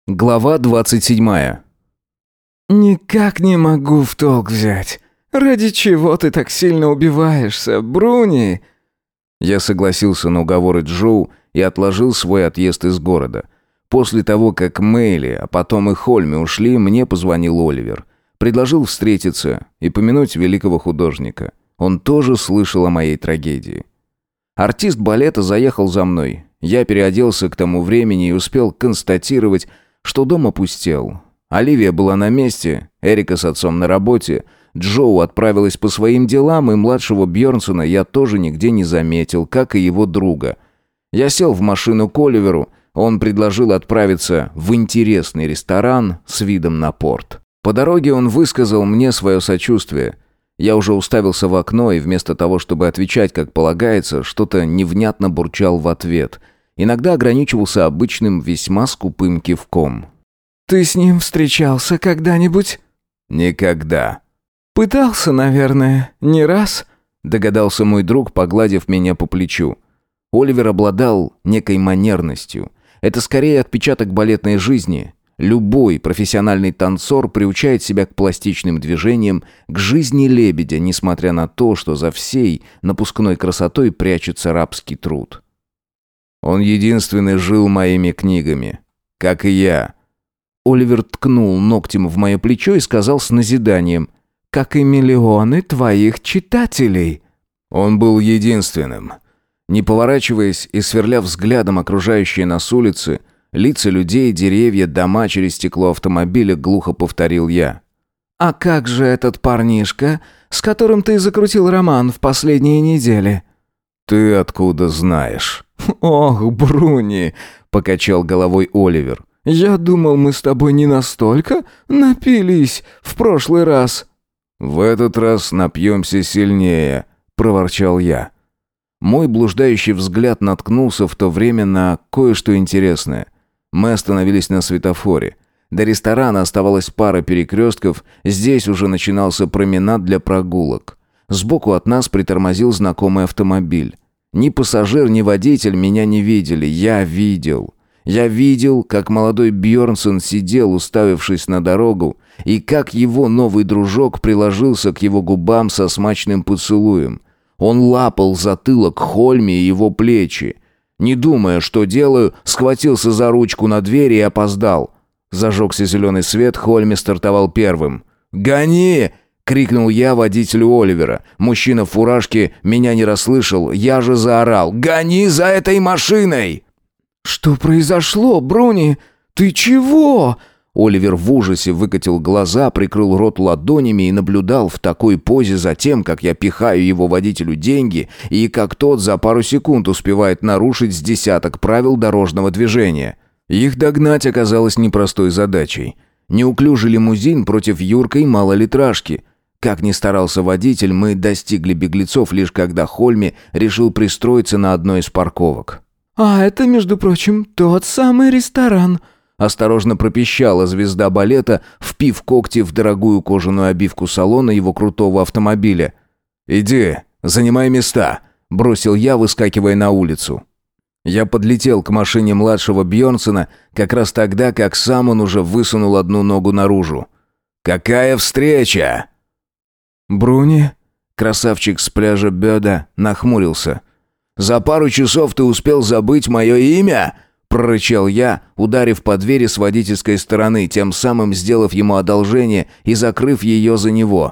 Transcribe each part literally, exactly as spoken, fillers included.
Глава двадцать седьмая. «Никак не могу в толк взять. Ради чего ты так сильно убиваешься, Бруни?» Я согласился на уговоры Джоу и отложил свой отъезд из города. После того, как Мэйли, а потом и Хольми ушли, мне позвонил Оливер. Предложил встретиться и помянуть великого художника. Он тоже слышал о моей трагедии. Артист балета заехал за мной. Я переоделся к тому времени и успел констатировать, что дом опустел. Оливия была на месте, Эрика с отцом на работе, Джоу отправилась по своим делам, и младшего Бьернсона я тоже нигде не заметил, как и его друга. Я сел в машину к Оливеру, он предложил отправиться в интересный ресторан с видом на порт. По дороге он высказал мне свое сочувствие. Я уже уставился в окно и вместо того, чтобы отвечать как полагается, что-то невнятно бурчал в ответ. Иногда ограничивался обычным весьма скупым кивком. «Ты с ним встречался когда-нибудь?» «Никогда». «Пытался, наверное, не раз?» Догадался мой друг, погладив меня по плечу. Оливер обладал некой манерностью. Это скорее отпечаток балетной жизни. Любой профессиональный танцор приучает себя к пластичным движениям, к жизни лебедя, несмотря на то, что за всей напускной красотой прячется рабский труд. Он единственный жил моими книгами, как и я. Оливер ткнул ногтем в мое плечо и сказал с назиданием: «Как и миллионы твоих читателей». Он был единственным. Не поворачиваясь и сверля взглядом окружающие нас улицы, лица людей, деревья, дома через стекло автомобиля, глухо повторил я. «А как же этот парнишка, с которым ты закрутил роман в последние недели?» «Ты откуда знаешь?» «Ох, Бруни!» — покачал головой Оливер. «Я думал, мы с тобой не настолько напились в прошлый раз». «В этот раз напьемся сильнее», — проворчал я. Мой блуждающий взгляд наткнулся в то время на кое-что интересное. Мы остановились на светофоре. До ресторана оставалась пара перекрестков, здесь уже начинался променад для прогулок. Сбоку от нас притормозил знакомый автомобиль. Ни пассажир, ни водитель меня не видели, я видел. Я видел, как молодой Бьернсон сидел, уставившись на дорогу, и как его новый дружок приложился к его губам со смачным поцелуем. Он лапал затылок Хольми и его плечи. Не думая, что делаю, схватился за ручку на двери и опоздал. Зажегся зеленый свет, Хольми стартовал первым. «Гони!» — крикнул я водителю Оливера. Мужчина в фуражке меня не расслышал, я же заорал: «Гони за этой машиной!» «Что произошло, Бруни? Ты чего?» Оливер в ужасе выкатил глаза, прикрыл рот ладонями и наблюдал в такой позе за тем, как я пихаю его водителю деньги, и как тот за пару секунд успевает нарушить с десяток правил дорожного движения. Их догнать оказалось непростой задачей. Неуклюжий лимузин против юркой малолитражки. Как ни старался водитель, мы достигли беглецов лишь когда Хольми решил пристроиться на одной из парковок. «А это, между прочим, тот самый ресторан», — осторожно пропищала звезда балета, впив когти в дорогую кожаную обивку салона его крутого автомобиля. «Иди, занимай места», — бросил я, выскакивая на улицу. Я подлетел к машине младшего Бьернсона как раз тогда, как сам он уже высунул одну ногу наружу. «Какая встреча!» «Бруни?» Красавчик с пляжа Бёда нахмурился. «За пару часов ты успел забыть мое имя?» — прорычал я, ударив по двери с водительской стороны, тем самым сделав ему одолжение и закрыв ее за него.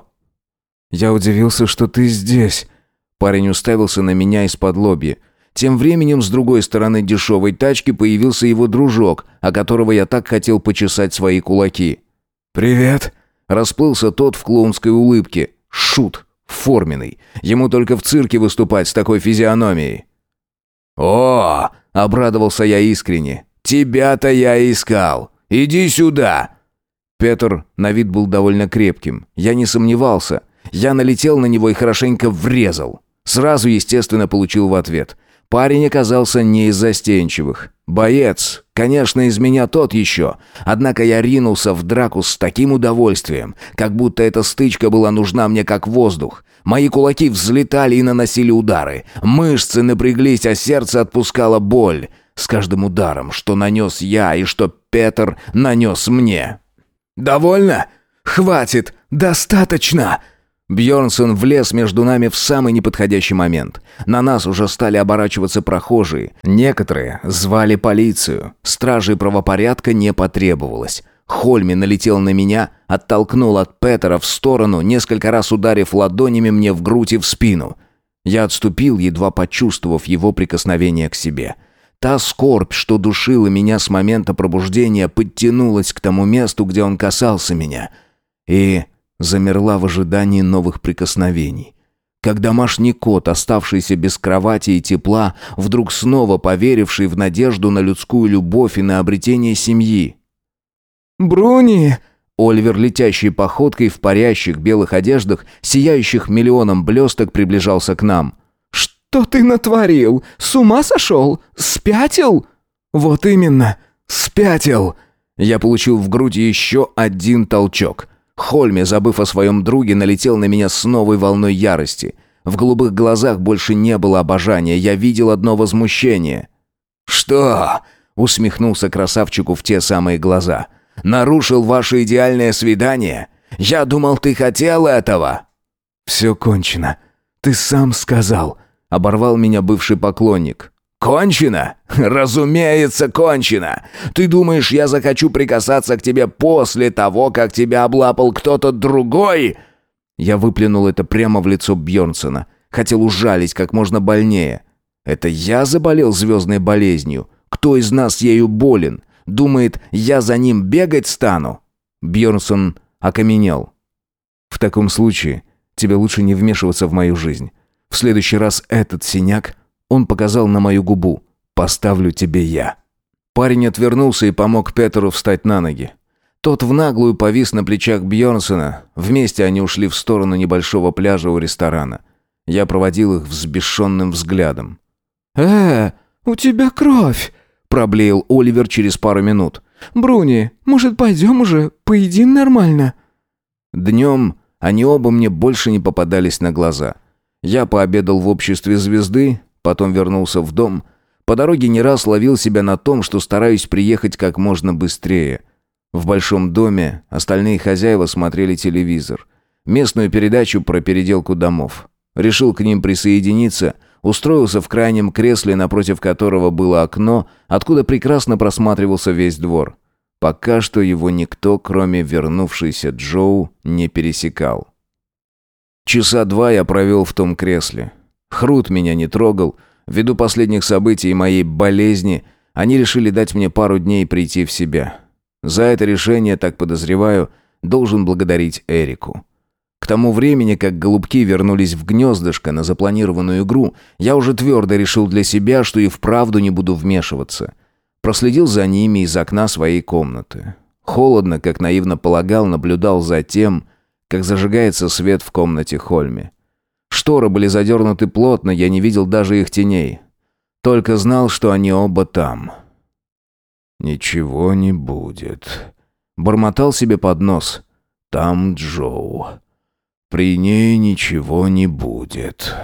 «Я удивился, что ты здесь». Парень уставился на меня из-под лобья. Тем временем с другой стороны дешевой тачки появился его дружок, о которого я так хотел почесать свои кулаки. «Привет!» — расплылся тот в клоунской улыбке. Шут, форменный. Ему только в цирке выступать с такой физиономией. «О!» — обрадовался я искренне. «Тебя-то я искал! Иди сюда!» Петр на вид был довольно крепким. Я не сомневался. Я налетел на него и хорошенько врезал. Сразу, естественно, получил в ответ. Парень оказался не из застенчивых. Боец, конечно, из меня тот еще. Однако я ринулся в драку с таким удовольствием, как будто эта стычка была нужна мне как воздух. Мои кулаки взлетали и наносили удары. Мышцы напряглись, а сердце отпускало боль. с каждым ударом, что нанес я и что Петр нанес мне. «Довольно? Хватит! Достаточно!» Бьернсон влез между нами в самый неподходящий момент. На нас уже стали оборачиваться прохожие. Некоторые звали полицию. Стражей правопорядка не потребовалось. Хольми налетел на меня, оттолкнул от Петера в сторону, несколько раз ударив ладонями мне в грудь и в спину. Я отступил, едва почувствовав его прикосновение к себе. Та скорбь, что душила меня с момента пробуждения, подтянулась к тому месту, где он касался меня. И замерла в ожидании новых прикосновений. Как домашний кот, оставшийся без кровати и тепла, вдруг снова поверивший в надежду на людскую любовь и на обретение семьи. «Бруни!» Оливер, летящей походкой в парящих белых одеждах, сияющих миллионом блесток, приближался к нам. «Что ты натворил? С ума сошел? Спятил?» «Вот именно, спятил!» Я получил в грудь еще один толчок. Хольми, забыв о своем друге, налетел на меня с новой волной ярости. В голубых глазах больше не было обожания, я видел одно возмущение. «Что?» — усмехнулся красавчику в те самые глаза. «Нарушил ваше идеальное свидание? Я думал, ты хотел этого!» «Все кончено. Ты сам сказал», — оборвал меня бывший поклонник. «Кончено? Разумеется, кончено! Ты думаешь, я захочу прикасаться к тебе после того, как тебя облапал кто-то другой?» Я выплюнул это прямо в лицо Бьернсона. Хотел ужалить как можно больнее. «Это я заболел звездной болезнью? Кто из нас ею болен? Думает, я за ним бегать стану?» Бьернсон окаменел. «В таком случае тебе лучше не вмешиваться в мою жизнь. В следующий раз этот синяк...» Он показал на мою губу. «Поставлю тебе я». Парень отвернулся и помог Петеру встать на ноги. Тот в наглую повис на плечах Бьернсона. Вместе они ушли в сторону небольшого пляжа у ресторана. Я проводил их взбешенным взглядом. «Э, у тебя кровь!» – проблеял Оливер через пару минут. «Бруни, может, пойдем уже, поедим нормально?» Днем они оба мне больше не попадались на глаза. Я пообедал в обществе звезды, потом вернулся в дом. По дороге не раз ловил себя на том, что стараюсь приехать как можно быстрее. В большом доме остальные хозяева смотрели телевизор. Местную передачу про переделку домов. Решил к ним присоединиться, устроился в крайнем кресле, напротив которого было окно, откуда прекрасно просматривался весь двор. Пока что его никто, кроме вернувшейся Джоу, не пересекал. Часа два я провел в том кресле. Хрут меня не трогал. Ввиду последних событий и моей болезни, они решили дать мне пару дней прийти в себя. За это решение, так подозреваю, должен благодарить Эрику. К тому времени, как голубки вернулись в гнездышко на запланированную игру, я уже твердо решил для себя, что и вправду не буду вмешиваться. Проследил за ними из окна своей комнаты. Холодно, как наивно полагал, наблюдал за тем, как зажигается свет в комнате Хольми. Шторы были задернуты плотно, я не видел даже их теней. Только знал, что они оба там. «Ничего не будет», — бормотал себе под нос. «Там Джоу. При ней ничего не будет».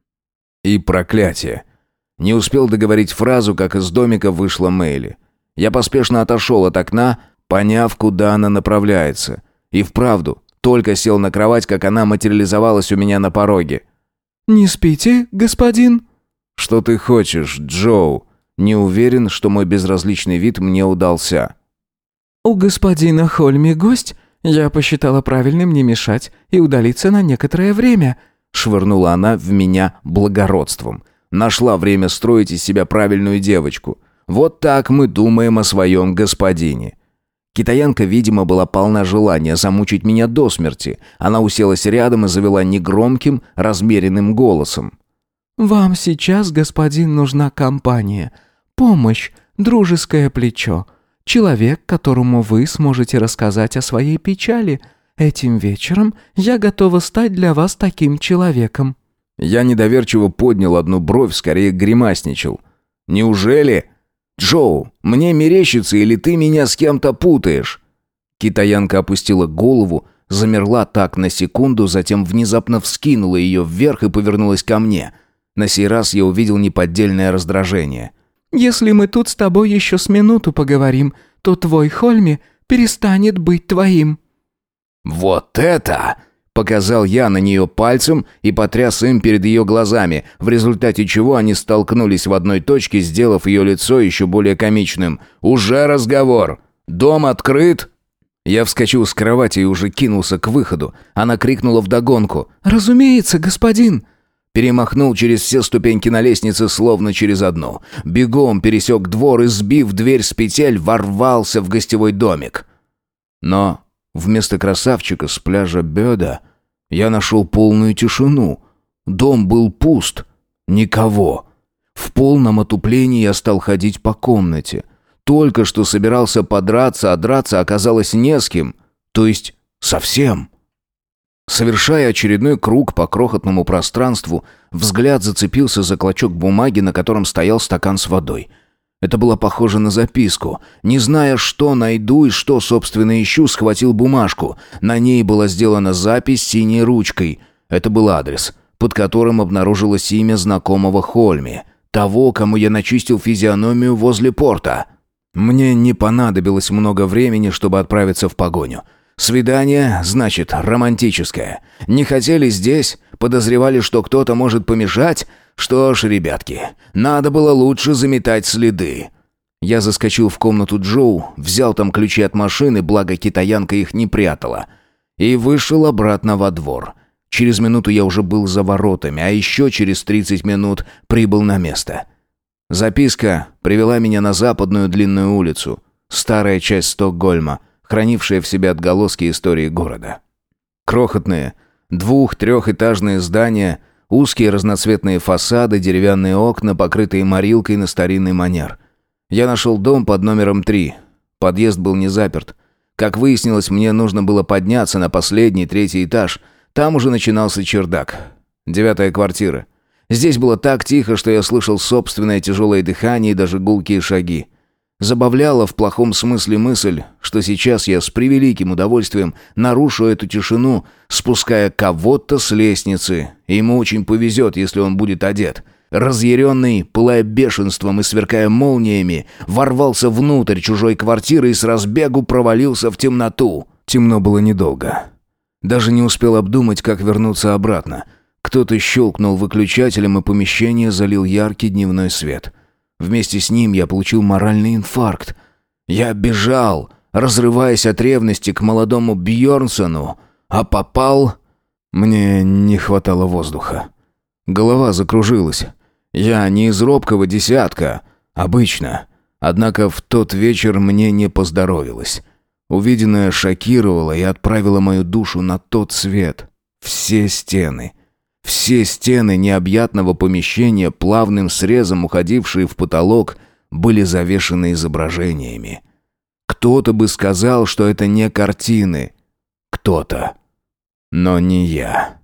И проклятие. Не успел договорить фразу, как из домика вышла Мэйли. Я поспешно отошел от окна, поняв, куда она направляется. И вправду, только сел на кровать, как она материализовалась у меня на пороге. «Не спите, господин?» «Что ты хочешь, Джоу?» Не уверен, что мой безразличный вид мне удался. «У господина Хольми гость. Я посчитала правильным не мешать и удалиться на некоторое время», швырнула она в меня благородством. Нашла время строить из себя правильную девочку. Вот так мы думаем о своем господине. Китаянка, видимо, была полна желания замучить меня до смерти. Она уселась рядом и завела негромким, размеренным голосом. «Вам сейчас, господин, нужна компания, помощь, дружеское плечо, человек, которому вы сможете рассказать о своей печали. Этим вечером я готова стать для вас таким человеком». Я недоверчиво поднял одну бровь, скорее гримасничал. «Неужели? Джоу, мне мерещится, или ты меня с кем-то путаешь?» Китаянка опустила голову, замерла так на секунду, затем внезапно вскинула ее вверх и повернулась ко мне. На сей раз я увидел неподдельное раздражение. Если мы тут с тобой еще с минуту поговорим, то твой Хольми перестанет быть твоим». «Вот это!» — показал я на нее пальцем и потряс им перед ее глазами, в результате чего они столкнулись в одной точке, сделав ее лицо еще более комичным. «Уже разговор! Дом открыт?» Я вскочил с кровати и уже кинулся к выходу. Она крикнула вдогонку: «Разумеется, господин!» Перемахнул через все ступеньки на лестнице, словно через одну. Бегом пересек двор и, сбив дверь с петель, ворвался в гостевой домик. Но вместо красавчика с пляжа Бёда я нашел полную тишину. Дом был пуст. Никого. В полном отуплении я стал ходить по комнате. Только что собирался подраться, а драться оказалось не с кем. То есть совсем. Совершая очередной круг по крохотному пространству, взгляд зацепился за клочок бумаги, на котором стоял стакан с водой. Это было похоже на записку. Не зная, что найду и что, собственно, ищу, схватил бумажку. На ней была сделана запись синей ручкой. Это был адрес, под которым обнаружилось имя знакомого Хольми, того, кому я начистил физиономию возле порта. Мне не понадобилось много времени, чтобы отправиться в погоню. Свидание, значит, романтическое. Не хотели здесь, подозревали, что кто-то может помешать. Что ж, ребятки, надо было лучше заметать следы. Я заскочил в комнату Джоу, взял там ключи от машины, благо китаянка их не прятала, и вышел обратно во двор. Через минуту я уже был за воротами, а еще через тридцать минут прибыл на место. Записка привела меня на западную длинную улицу, старая часть Стокгольма, хранившая в себе отголоски истории города. Крохотные, двух-трехэтажные здания, узкие разноцветные фасады, деревянные окна, покрытые морилкой на старинный манер. Я нашел дом под номером три. Подъезд был не заперт. Как выяснилось, мне нужно было подняться на последний, третий этаж. Там уже начинался чердак. Девятая квартира. Здесь было так тихо, что я слышал собственное тяжелое дыхание и даже гулкие шаги. Забавляла в плохом смысле мысль, что сейчас я с превеликим удовольствием нарушу эту тишину, спуская кого-то с лестницы, и ему очень повезет, если он будет одет. Разъяренный, пылая бешенством и сверкая молниями, ворвался внутрь чужой квартиры и с разбегу провалился в темноту. Темно было недолго. Даже не успел обдумать, как вернуться обратно. Кто-то щелкнул выключателем, и помещение залил яркий дневной свет. Вместе с ним я получил моральный инфаркт. Я бежал, разрываясь от ревности к молодому Бьёрнсону, а попал... Мне не хватало воздуха. Голова закружилась. Я не из робкого десятка, обычно. Однако в тот вечер мне не поздоровилось. Увиденное шокировало и отправило мою душу на тот свет. Все стены... Все стены необъятного помещения, плавным срезом уходившие в потолок, были завешаны изображениями. Кто-то бы сказал, что это не картины. Кто-то. Но не я.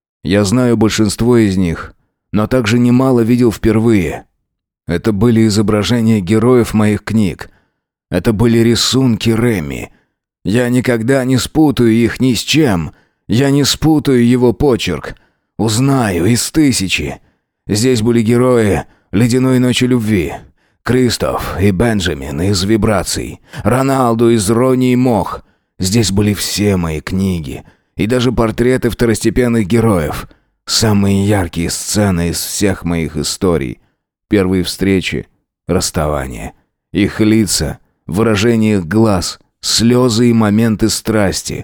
Я знаю большинство из них, но также немало видел впервые. Это были изображения героев моих книг. Это были рисунки Реми. Я никогда не спутаю их ни с чем. Я не спутаю его почерк. Узнаю из тысячи. Здесь были герои «Ледяной ночи любви», Кристоф и Бенджамин из «Вибраций», Роналду из «Рони и Мох». Здесь были все мои книги и даже портреты второстепенных героев. Самые яркие сцены из всех моих историй. Первые встречи, расставания. Их лица, выражение их глаз, слезы и моменты страсти.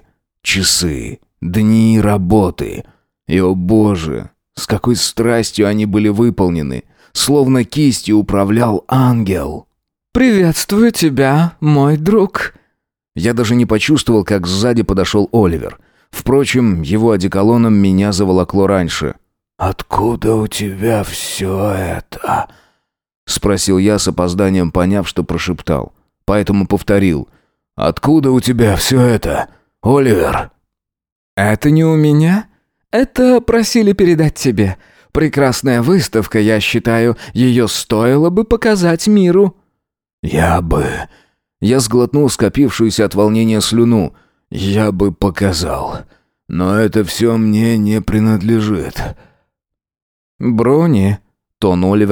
Часы, дни работы. И, о боже, с какой страстью они были выполнены, словно кистью управлял ангел. «Приветствую тебя, мой друг». Я даже не почувствовал, как сзади подошел Оливер. Впрочем, его одеколоном меня заволокло раньше. «Откуда у тебя все это?» — спросил я с опозданием, поняв, что прошептал. Поэтому повторил. «Откуда у тебя все это, Оливер?» «Это не у меня?» «Это просили передать тебе. Прекрасная выставка, я считаю, ее стоило бы показать миру». «Я бы...» Я сглотнул скопившуюся от волнения слюну. «Я бы показал. Но это все мне не принадлежит». «Брони...» Тон Оливера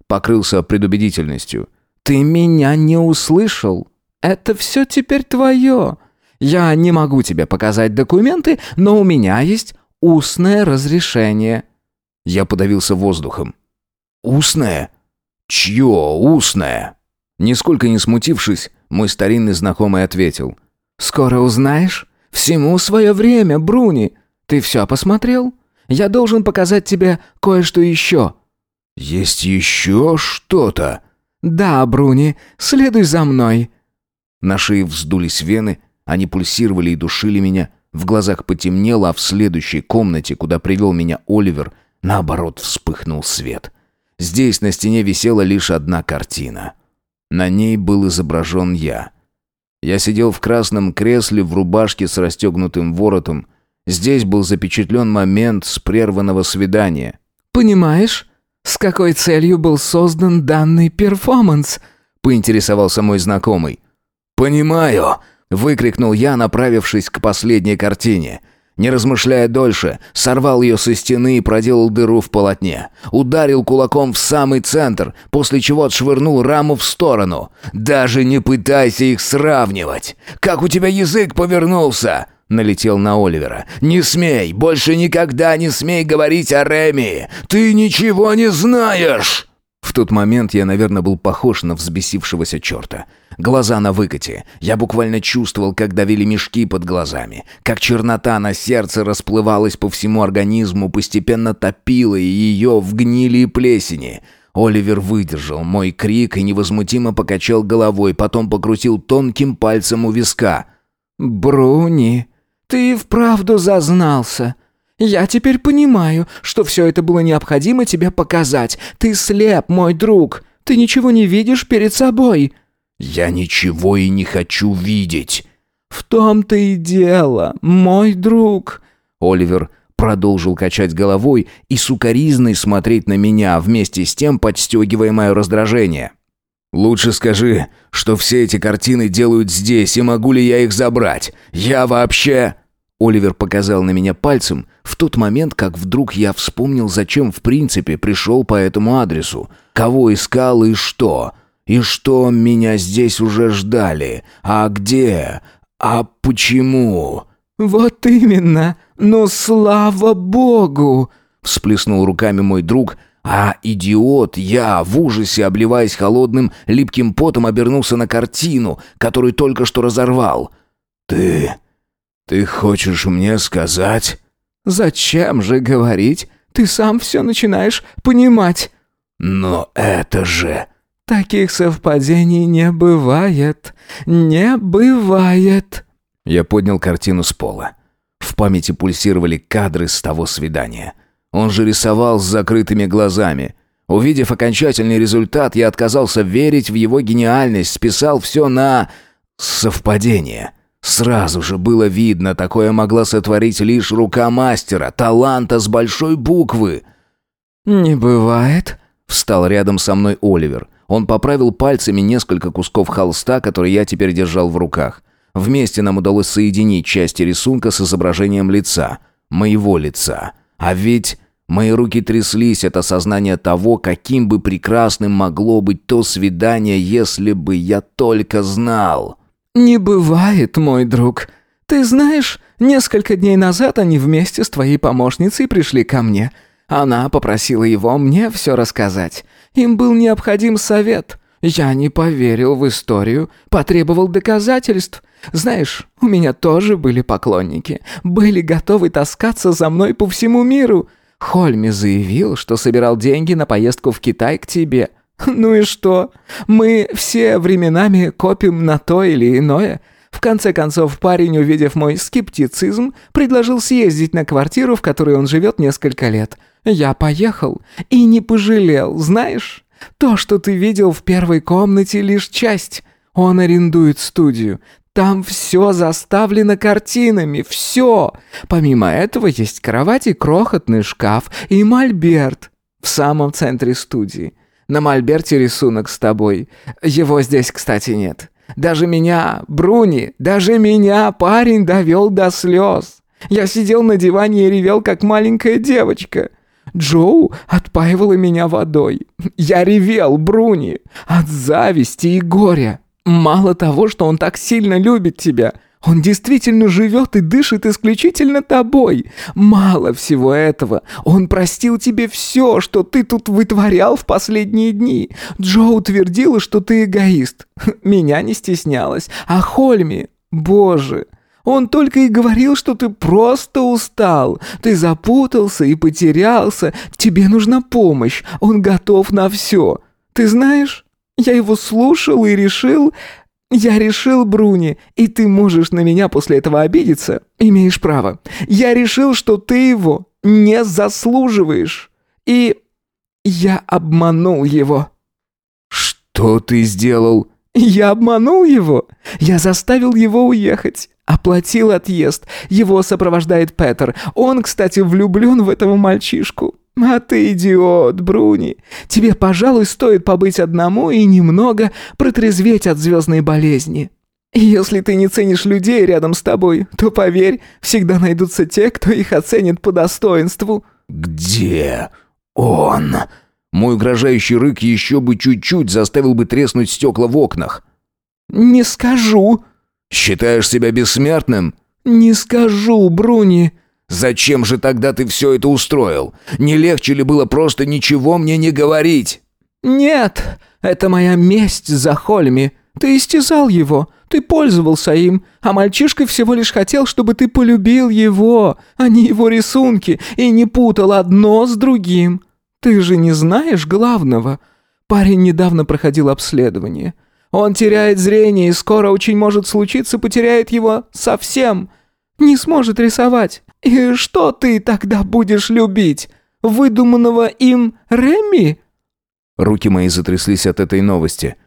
покрылся предубедительностью. «Ты меня не услышал. Это все теперь твое. Я не могу тебе показать документы, но у меня есть устное разрешение». Я подавился воздухом. «Устное? Чье устное?» Нисколько не смутившись, мой старинный знакомый ответил. «Скоро узнаешь. Всему свое время, Бруни. Ты все посмотрел? Я должен показать тебе кое-что еще». «Есть еще что-то?» «Да, Бруни, следуй за мной». На шее вздулись вены, они пульсировали и душили меня. В глазах потемнело, а в следующей комнате, куда привел меня Оливер, наоборот вспыхнул свет. Здесь на стене висела лишь одна картина. На ней был изображен я. Я сидел в красном кресле в рубашке с расстегнутым воротом. Здесь был запечатлен момент с прерванного свидания. «Понимаешь, с какой целью был создан данный перформанс?» — поинтересовался мой знакомый. «Понимаю!» — выкрикнул я, направившись к последней картине. Не размышляя дольше, сорвал ее со стены и проделал дыру в полотне. Ударил кулаком в самый центр, после чего отшвырнул раму в сторону. «Даже не пытайся их сравнивать! Как у тебя язык повернулся!» Налетел на Оливера. «Не смей! Больше никогда не смей говорить о Реми! Ты ничего не знаешь!» В тот момент я, наверное, был похож на взбесившегося черта. Глаза на выкате. Я буквально чувствовал, как давили мешки под глазами, как чернота на сердце расплывалась по всему организму, постепенно топила ее в гнили и плесени. Оливер выдержал мой крик и невозмутимо покачал головой, потом покрутил тонким пальцем у виска. «Бруни, ты и вправду зазнался. Я теперь понимаю, что все это было необходимо тебе показать. Ты слеп, мой друг. Ты ничего не видишь перед собой». «Я ничего и не хочу видеть». «В том-то и дело, мой друг». Оливер продолжил качать головой и сукоризной смотреть на меня, вместе с тем подстегивая мое раздражение. «Лучше скажи, что все эти картины делают здесь, и могу ли я их забрать? Я вообще...» Оливер показал на меня пальцем в тот момент, как вдруг я вспомнил, зачем в принципе пришел по этому адресу, кого искал и что, и что меня здесь уже ждали, а где, а почему. «Вот именно, но слава богу!» всплеснул руками мой друг, а идиот, я, в ужасе, обливаясь холодным, липким потом, обернулся на картину, которую только что разорвал. «Ты... ты хочешь мне сказать?» «Зачем же говорить? Ты сам все начинаешь понимать». «Но это же...» «Таких совпадений не бывает. Не бывает». Я поднял картину с пола. В памяти пульсировали кадры с того свидания. Он же рисовал с закрытыми глазами. Увидев окончательный результат, я отказался верить в его гениальность, списал все на... совпадение. Сразу же было видно, такое могла сотворить лишь рука мастера, таланта с большой буквы. «Не бывает», — встал рядом со мной Оливер. Он поправил пальцами несколько кусков холста, которые я теперь держал в руках. Вместе нам удалось соединить части рисунка с изображением лица. Моего лица. А ведь мои руки тряслись от осознания того, каким бы прекрасным могло быть то свидание, если бы я только знал. «Не бывает, мой друг. Ты знаешь, несколько дней назад они вместе с твоей помощницей пришли ко мне. Она попросила его мне все рассказать. Им был необходим совет. Я не поверил в историю, потребовал доказательств. Знаешь, у меня тоже были поклонники, были готовы таскаться за мной по всему миру. Хольми заявил, что собирал деньги на поездку в Китай к тебе. Ну и что? Мы все временами копим на то или иное. В конце концов, парень, увидев мой скептицизм, предложил съездить на квартиру, в которой он живет несколько лет. Я поехал и не пожалел, знаешь? То, что ты видел в первой комнате, лишь часть. Он арендует студию. Там все заставлено картинами, все. Помимо этого есть кровать и крохотный шкаф, и мольберт в самом центре студии. На мольберте рисунок с тобой. Его здесь, кстати, нет. Даже меня, Бруни, даже меня парень довел до слез. Я сидел на диване и ревел, как маленькая девочка. Джоу отпаивала меня водой. Я ревел, Бруни, от зависти и горя. Мало того, что он так сильно любит тебя, он действительно живет и дышит исключительно тобой. Мало всего этого, он простил тебе все, что ты тут вытворял в последние дни. Джоу твердила, что ты эгоист. Меня не стеснялась. А Хольми, боже, он только и говорил, что ты просто устал. Ты запутался и потерялся. Тебе нужна помощь. Он готов на все. Ты знаешь, я его слушал и решил... Я решил, Бруни, и ты можешь на меня после этого обидеться. Имеешь право. Я решил, что ты его не заслуживаешь. И я обманул его. Что ты сделал? Я обманул его. Я заставил его уехать. Оплатил отъезд. Его сопровождает Петер. Он, кстати, влюблен в этого мальчишку. А ты идиот, Бруни. Тебе, пожалуй, стоит побыть одному и немного протрезветь от звездной болезни. И если ты не ценишь людей рядом с тобой, то, поверь, всегда найдутся те, кто их оценит по достоинству. Где он? Мой угрожающий рык еще бы чуть-чуть заставил бы треснуть стекла в окнах. Не скажу. Считаешь себя бессмертным? Не скажу, Бруни. Зачем же тогда ты все это устроил? Не легче ли было просто ничего мне не говорить? Нет, это моя месть за Хольми. Ты истязал его, ты пользовался им, а мальчишка всего лишь хотел, чтобы ты полюбил его, а не его рисунки, и не путал одно с другим. Ты же не знаешь главного. Парень недавно проходил обследование. Он теряет зрение и скоро, очень может случиться, потеряет его совсем. Не сможет рисовать. И что ты тогда будешь любить? Выдуманного им Реми?» Руки мои затряслись от этой новости.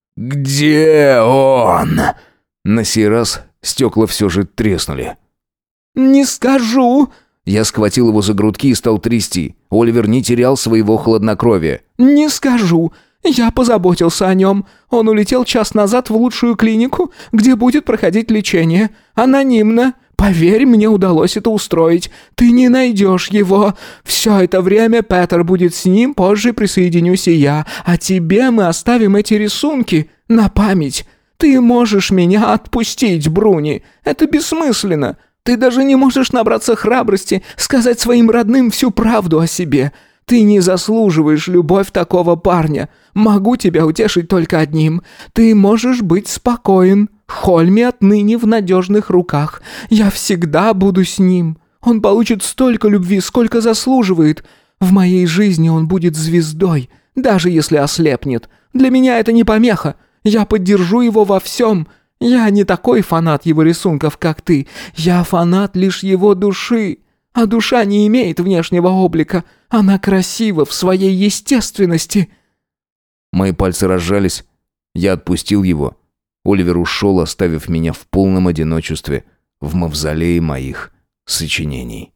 «Где он?» На сей раз стекла все же треснули. «Не скажу!» Я схватил его за грудки и стал трясти. Оливер не терял своего хладнокровия. «Не скажу. Я позаботился о нем. Он улетел час назад в лучшую клинику, где будет проходить лечение. Анонимно. Поверь, мне удалось это устроить. Ты не найдешь его. Все это время Петер будет с ним, позже присоединюсь и я. А тебе мы оставим эти рисунки на память. Ты можешь меня отпустить, Бруни. Это бессмысленно. Ты даже не можешь набраться храбрости сказать своим родным всю правду о себе. Ты не заслуживаешь любовь такого парня. Могу тебя утешить только одним. Ты можешь быть спокоен. Хольми отныне в надежных руках. Я всегда буду с ним. Он получит столько любви, сколько заслуживает. В моей жизни он будет звездой, даже если ослепнет. Для меня это не помеха. Я поддержу его во всем. Я не такой фанат его рисунков, как ты. Я фанат лишь его души. А душа не имеет внешнего облика. Она красива в своей естественности». Мои пальцы разжались. Я отпустил его. Оливер ушел, оставив меня в полном одиночестве в мавзолее моих сочинений.